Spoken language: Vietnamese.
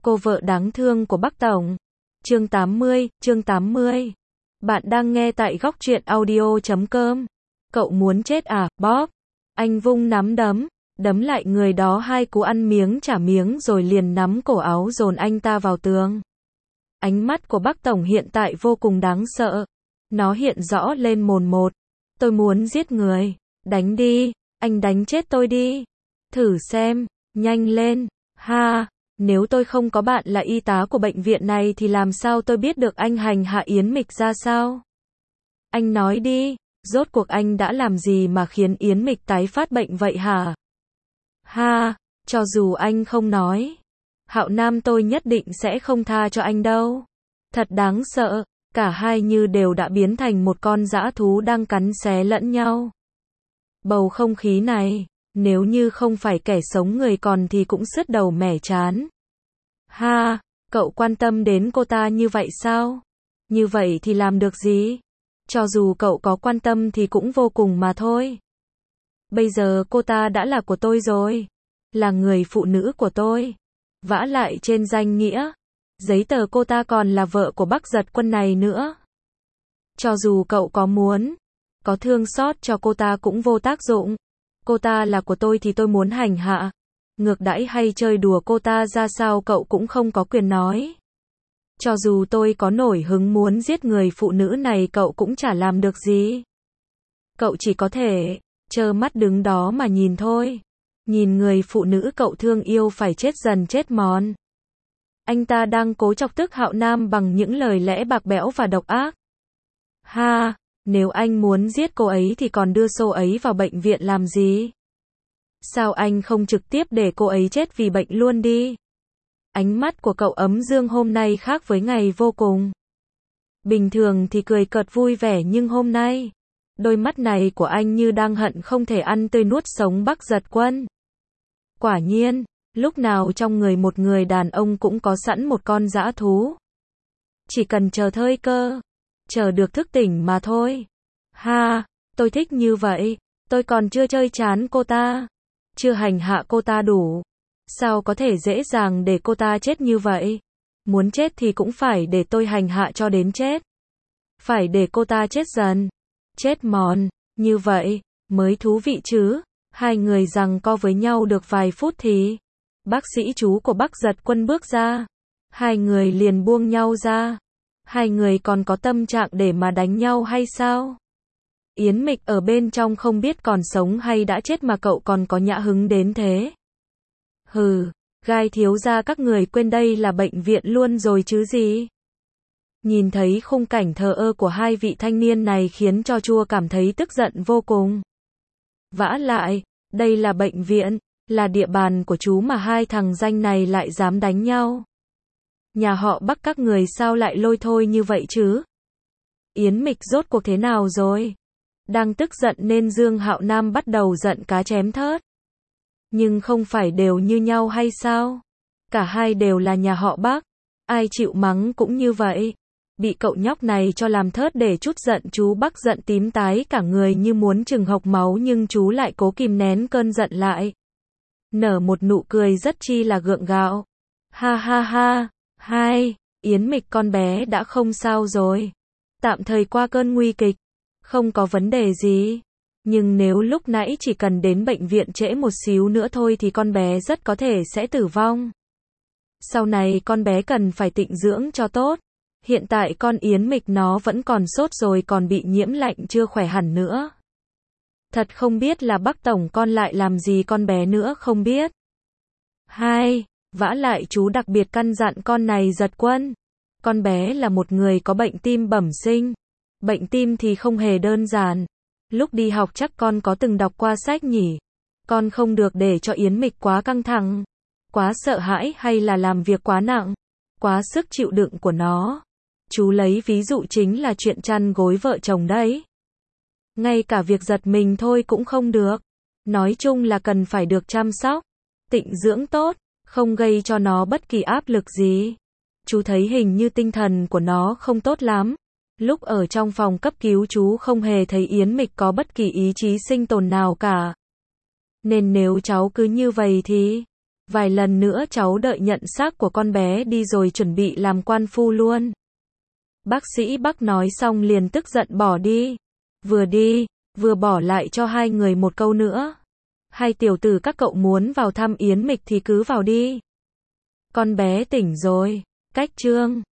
Cô vợ đáng thương của Bắc Tổng. Chương 80. Bạn đang nghe tại góc truyện audio.com. Cậu muốn chết à, Bob? Anh vung nắm đấm lại người đó 2 cú ăn miếng trả miếng rồi liền nắm cổ áo dồn anh ta vào tường. Ánh mắt của Bắc Tổng hiện tại vô cùng đáng sợ. Nó hiện rõ lên mồn một. Tôi muốn giết người. Đánh đi, anh đánh chết tôi đi. Thử xem, nhanh lên, ha. Nếu tôi không có bạn là y tá của bệnh viện này thì làm sao tôi biết được anh hành hạ Yến Mịch ra sao? Anh nói đi, rốt cuộc anh đã làm gì mà khiến Yến Mịch tái phát bệnh vậy hả? Ha, cho dù anh không nói, Hạo Nam tôi nhất định sẽ không tha cho anh đâu. Thật đáng sợ, cả hai như đều đã biến thành một con dã thú đang cắn xé lẫn nhau. Bầu không khí này, nếu như không phải kẻ sống người còn thì cũng sứt đầu mẻ trán. Ha, cậu quan tâm đến cô ta như vậy sao? Như vậy thì làm được gì? Cho dù cậu có quan tâm thì cũng vô cùng mà thôi. Bây giờ cô ta đã là của tôi rồi. Là người phụ nữ của tôi. Vả lại trên danh nghĩa, giấy tờ cô ta còn là vợ của Bắc Giật Quân này nữa. Cho dù cậu có muốn, có thương xót cho cô ta cũng vô tác dụng. Cô ta là của tôi thì tôi muốn hành hạ, ngược đãi hay chơi đùa cô ta ra sao cậu cũng không có quyền nói. Cho dù tôi có nổi hứng muốn giết người phụ nữ này cậu cũng chả làm được gì. Cậu chỉ có thể trơ mắt đứng đó mà nhìn thôi. Nhìn người phụ nữ cậu thương yêu phải chết dần chết mòn. Anh ta đang cố chọc tức Hạo Nam bằng những lời lẽ bạc bẽo và độc ác. Ha, nếu anh muốn giết cô ấy thì còn đưa cô ấy vào bệnh viện làm gì? Sao anh không trực tiếp để cô ấy chết vì bệnh luôn đi? Ánh mắt của cậu Ấm Dương hôm nay khác với ngày vô cùng. Bình thường thì cười cợt vui vẻ nhưng hôm nay, đôi mắt này của anh như đang hận không thể ăn tươi nuốt sống Bắc Giật Quân. Quả nhiên, lúc nào trong người một người đàn ông cũng có sẵn một con dã thú. Chỉ cần chờ thời cơ, chờ được thức tỉnh mà thôi. Ha, tôi thích như vậy, tôi còn chưa chơi chán cô ta, chưa hành hạ cô ta đủ. Sao có thể dễ dàng để cô ta chết như vậy? Muốn chết thì cũng phải để tôi hành hạ cho đến chết. Phải để cô ta chết dần, chết mòn, như vậy mới thú vị chứ. Hai người giằng co với nhau được vài phút thì bác sĩ chú của Bắc Giật Quân bước ra. Hai người liền buông nhau ra. Hai người còn có tâm trạng để mà đánh nhau hay sao? Yến Mịch ở bên trong không biết còn sống hay đã chết mà cậu còn có nhã hứng đến thế. Hừ, Gai thiếu gia các người quên đây là bệnh viện luôn rồi chứ gì? Nhìn thấy khung cảnh thờ ơ của hai vị thanh niên này khiến cho Chua cảm thấy tức giận vô cùng. Vả lại, đây là bệnh viện, là địa bàn của chú mà hai thằng danh này lại dám đánh nhau. Nhà họ Bắc các người sao lại lôi thôi như vậy chứ? Yến Mịch rốt cuộc thế nào rồi? Đang tức giận nên Dương Hạo Nam bắt đầu giận cá chém thớt. Nhưng không phải đều như nhau hay sao? Cả hai đều là nhà họ Bắc. Ai chịu mắng cũng như vậy. Bị cậu nhóc này cho làm thớt để chút giận chú Bắc giận tím tái cả người như muốn chừng hộc máu nhưng chú lại cố kìm nén cơn giận lại. Nở một nụ cười rất chi là gượng gạo. Ha ha ha, hai, Yến Mịch con bé đã không sao rồi. Tạm thời qua cơn nguy kịch. Không có vấn đề gì. Nhưng nếu lúc nãy chỉ cần đến bệnh viện trễ một xíu nữa thôi thì con bé rất có thể sẽ tử vong. Sau này con bé cần phải tịnh dưỡng cho tốt. Hiện tại con Yến Mịch nó vẫn còn sốt rồi còn bị nhiễm lạnh chưa khỏe hẳn nữa. Thật không biết là Bắc Tổng con lại làm gì con bé nữa không biết. Hai, vả lại chú đặc biệt căn dặn con này Giật Quân. Con bé là một người có bệnh tim bẩm sinh. Bệnh tim thì không hề đơn giản. Lúc đi học chắc con có từng đọc qua sách nhỉ? Con không được để cho Yến Mịch quá căng thẳng, quá sợ hãi hay là làm việc quá nặng, quá sức chịu đựng của nó. Chú lấy ví dụ chính là chuyện chăn gối vợ chồng đấy. Ngay cả việc giật mình thôi cũng không được. Nói chung là cần phải được chăm sóc, tịnh dưỡng tốt, không gây cho nó bất kỳ áp lực gì. Chú thấy hình như tinh thần của nó không tốt lắm. Lúc ở trong phòng cấp cứu chú không hề thấy Yến Mịch có bất kỳ ý chí sinh tồn nào cả. Nên nếu cháu cứ như vậy thì Vài lần nữa cháu đợi nhận xác của con bé đi rồi chuẩn bị làm quan phu luôn. Bác sĩ Bắc nói xong liền tức giận bỏ đi. Vừa đi, vừa bỏ lại cho hai người một câu nữa. Hai tiểu tử các cậu muốn vào thăm Yến Mịch thì cứ vào đi. Con bé tỉnh rồi. Cách chương